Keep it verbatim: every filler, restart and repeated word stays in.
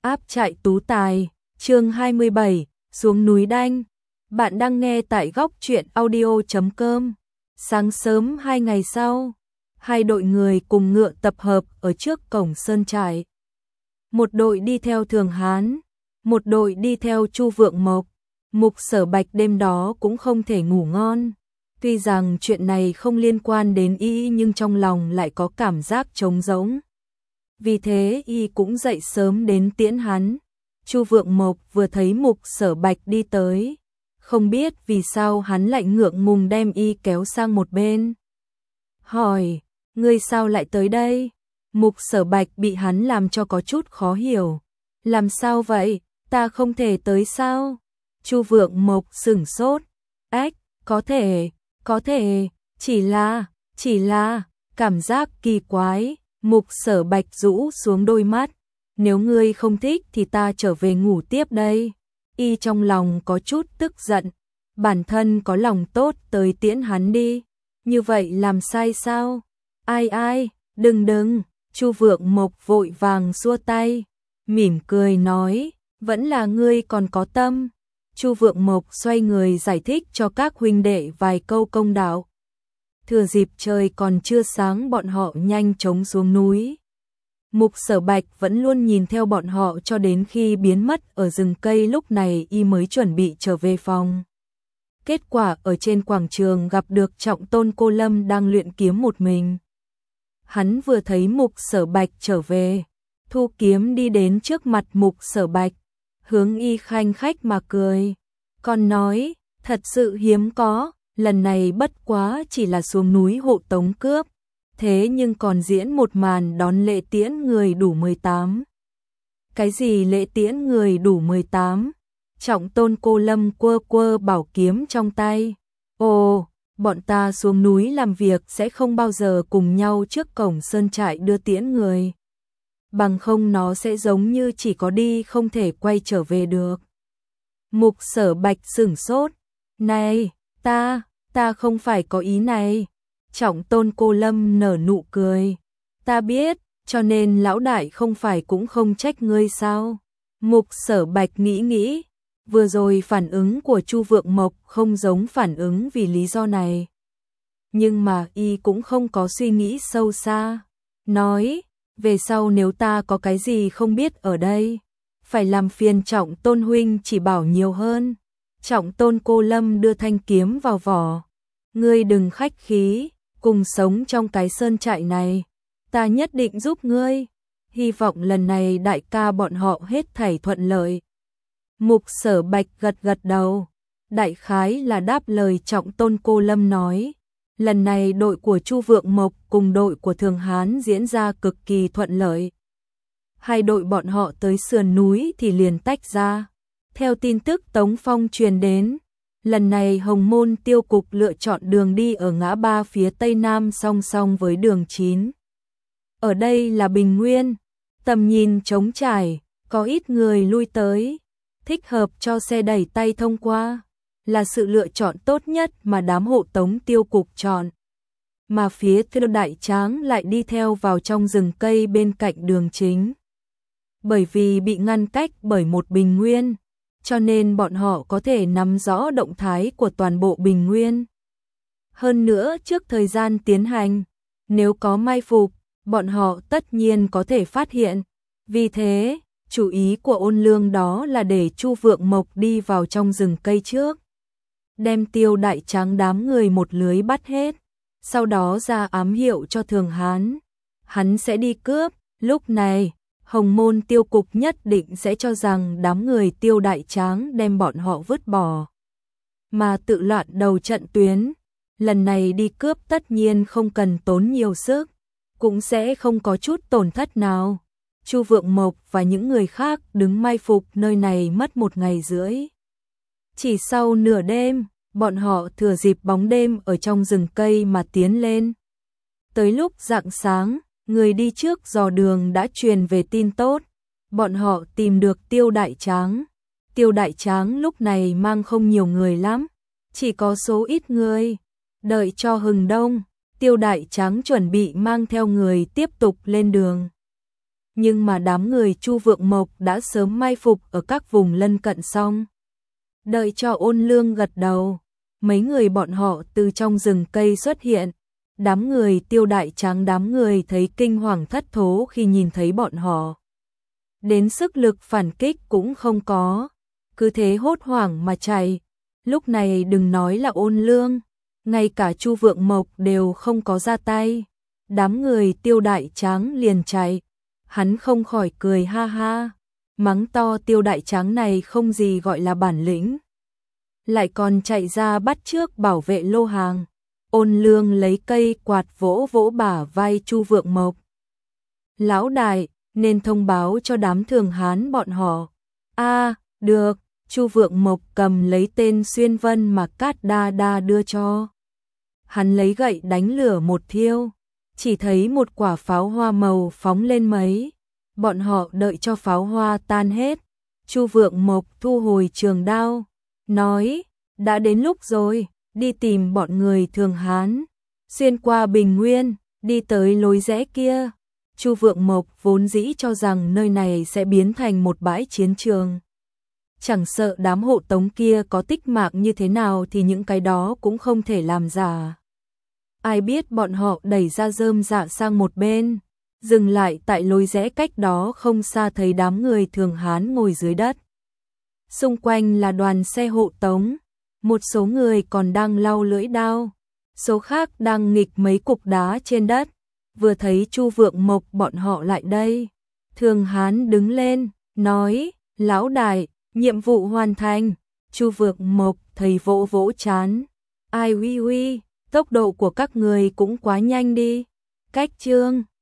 Áp trại tú tài, chương hai mươi bảy, xuống núi đanh. Bạn đang nghe tại góc truyện audio chấm com. Sáng sớm hai ngày sau, hai đội người cùng ngựa tập hợp ở trước cổng sơn trại. Một đội đi theo Thường Hán, một đội đi theo Chu Vượng Mộc. Mục Sở Bạch đêm đó cũng không thể ngủ ngon. Tuy rằng chuyện này không liên quan đến y nhưng trong lòng lại có cảm giác trống rỗng. Vì thế y cũng dậy sớm đến tiễn hắn. Chu Vượng Mộc vừa thấy Mục Sở Bạch đi tới, không biết vì sao hắn lại ngượng ngùng đem y kéo sang một bên. Hỏi, ngươi sao lại tới đây? Mục Sở Bạch bị hắn làm cho có chút khó hiểu. Làm sao vậy, ta không thể tới sao? Chu Vượng Mộc sửng sốt. Ách, có thể, có thể, chỉ là, chỉ là, cảm giác kỳ quái. Mục Sở Bạch rũ xuống đôi mắt. Nếu ngươi không thích thì ta trở về ngủ tiếp đây. Y trong lòng có chút tức giận. Bản thân có lòng tốt tới tiễn hắn đi. Như vậy làm sai sao? Ai ai, đừng đừng. Chu Vượng Mộc vội vàng xua tay. Mỉm cười nói, vẫn là ngươi còn có tâm. Chu Vượng Mộc xoay người giải thích cho các huynh đệ vài câu công đạo. Thừa dịp trời còn chưa sáng bọn họ nhanh chóng xuống núi. Mục Sở Bạch vẫn luôn nhìn theo bọn họ cho đến khi biến mất ở rừng cây, lúc này y mới chuẩn bị trở về phòng. Kết quả ở trên quảng trường gặp được Trọng Tôn Cô Lâm đang luyện kiếm một mình. Hắn vừa thấy Mục Sở Bạch trở về, thu kiếm đi đến trước mặt Mục Sở Bạch, hướng y khanh khách mà cười. Còn nói, thật sự hiếm có. Lần này bất quá chỉ là xuống núi hộ tống cướp, thế nhưng còn diễn một màn đón lễ tiễn người đủ mười tám. Cái gì lễ tiễn người đủ mười tám? Trọng Tôn Cô Lâm quơ quơ bảo kiếm trong tay. Ồ, bọn ta xuống núi làm việc sẽ không bao giờ cùng nhau trước cổng sơn trại đưa tiễn người. Bằng không nó sẽ giống như chỉ có đi không thể quay trở về được. Mục Sở Bạch sửng sốt. Này! Ta, ta không phải có ý này. Trọng Tôn Cô Lâm nở nụ cười. Ta biết, cho nên lão đại không phải cũng không trách ngươi sao? Mục Sở Bạch nghĩ nghĩ. Vừa rồi phản ứng của Chu Vượng Mộc không giống phản ứng vì lý do này. Nhưng mà y cũng không có suy nghĩ sâu xa. Nói, về sau nếu ta có cái gì không biết ở đây, phải làm phiền Trọng Tôn huynh chỉ bảo nhiều hơn. Trọng Tôn Cô Lâm đưa thanh kiếm vào vỏ. Ngươi đừng khách khí, cùng sống trong cái sơn trại này. Ta nhất định giúp ngươi. Hy vọng lần này đại ca bọn họ hết thảy thuận lợi. Mục Sở Bạch gật gật đầu. Đại khái là đáp lời Trọng Tôn Cô Lâm nói. Lần này đội của Chu Vượng Mộc cùng đội của Thường Hán diễn ra cực kỳ thuận lợi. Hai đội bọn họ tới sườn núi thì liền tách ra. Theo tin tức Tống Phong truyền đến, lần này Hồng Môn Tiêu Cục lựa chọn đường đi ở ngã ba phía tây nam song song với đường chín. Ở đây là bình nguyên, tầm nhìn trống trải, có ít người lui tới, thích hợp cho xe đẩy tay thông qua, là sự lựa chọn tốt nhất mà đám hộ tống Tiêu Cục chọn. Mà phía Tiêu Đại Tráng lại đi theo vào trong rừng cây bên cạnh đường chính. Bởi vì bị ngăn cách bởi một bình nguyên, cho nên bọn họ có thể nắm rõ động thái của toàn bộ bình nguyên. Hơn nữa trước thời gian tiến hành, nếu có mai phục, bọn họ tất nhiên có thể phát hiện. Vì thế, chủ ý của Ôn Lương đó là để Chu Vượng Mộc đi vào trong rừng cây trước, đem Tiêu Đại Tráng đám người một lưới bắt hết, sau đó ra ám hiệu cho Thường Hán. Hắn sẽ đi cướp, lúc này Hồng Môn Tiêu Cục nhất định sẽ cho rằng đám người Tiêu Đại Tráng đem bọn họ vứt bỏ, mà tự loạn đầu trận tuyến. Lần này đi cướp tất nhiên không cần tốn nhiều sức, cũng sẽ không có chút tổn thất nào. Chu Vượng Mộc và những người khác đứng mai phục nơi này mất một ngày rưỡi. Chỉ sau nửa đêm, bọn họ thừa dịp bóng đêm ở trong rừng cây mà tiến lên. Tới lúc rạng sáng, người đi trước dò đường đã truyền về tin tốt. Bọn họ tìm được Tiêu Đại Tráng. Tiêu Đại Tráng lúc này mang không nhiều người lắm, chỉ có số ít người. Đợi cho hừng đông, Tiêu Đại Tráng chuẩn bị mang theo người tiếp tục lên đường. nhưng mà đám người Chu Vượng Mộc đã sớm mai phục ở các vùng lân cận xong. Đợi cho Ôn Lương gật đầu, mấy người bọn họ từ trong rừng cây xuất hiện. Đám người Tiêu Đại Tráng đám người thấy kinh hoàng thất thố khi nhìn thấy bọn họ. Đến sức lực phản kích cũng không có, cứ thế hốt hoảng mà chạy. Lúc này đừng nói là Ôn Lương, ngay cả Chu Vượng Mộc đều không có ra tay. Đám người Tiêu Đại Tráng liền chạy, hắn không khỏi cười ha ha, mắng to Tiêu Đại Tráng này không gì gọi là bản lĩnh. Lại còn chạy ra bắt chước bảo vệ lô hàng. Ôn Lương lấy cây quạt vỗ vỗ bả vai Chu Vượng Mộc. Lão đại, nên thông báo cho đám Thường Hán bọn họ. A, được, Chu Vượng Mộc cầm lấy tên Xuyên Vân mà Cát Đa Đa đưa cho. Hắn lấy gậy đánh lửa một thiêu, chỉ thấy một quả pháo hoa màu phóng lên mấy. Bọn họ đợi cho pháo hoa tan hết, Chu Vượng Mộc thu hồi trường đao, nói, đã đến lúc rồi, đi tìm bọn người Thường Hán, xuyên qua Bình Nguyên, đi tới lối rẽ kia. Chu Vượng Mộc vốn dĩ cho rằng nơi này sẽ biến thành một bãi chiến trường. Chẳng sợ đám hộ tống kia có tích mạng như thế nào thì những cái đó cũng không thể làm giả. Ai biết bọn họ đẩy ra rơm dạ sang một bên, dừng lại tại lối rẽ cách đó không xa thấy đám người Thường Hán ngồi dưới đất. Xung quanh là đoàn xe hộ tống, một số người còn đang lau lưỡi đao, số khác đang nghịch mấy cục đá trên đất. Vừa thấy Chu Vượng Mộc bọn họ lại đây, Thường Hán đứng lên, nói, lão đại, nhiệm vụ hoàn thành. Chu Vượng Mộc thấy vỗ vỗ chán, ai uy uy, tốc độ của các người cũng quá nhanh đi. Cách chương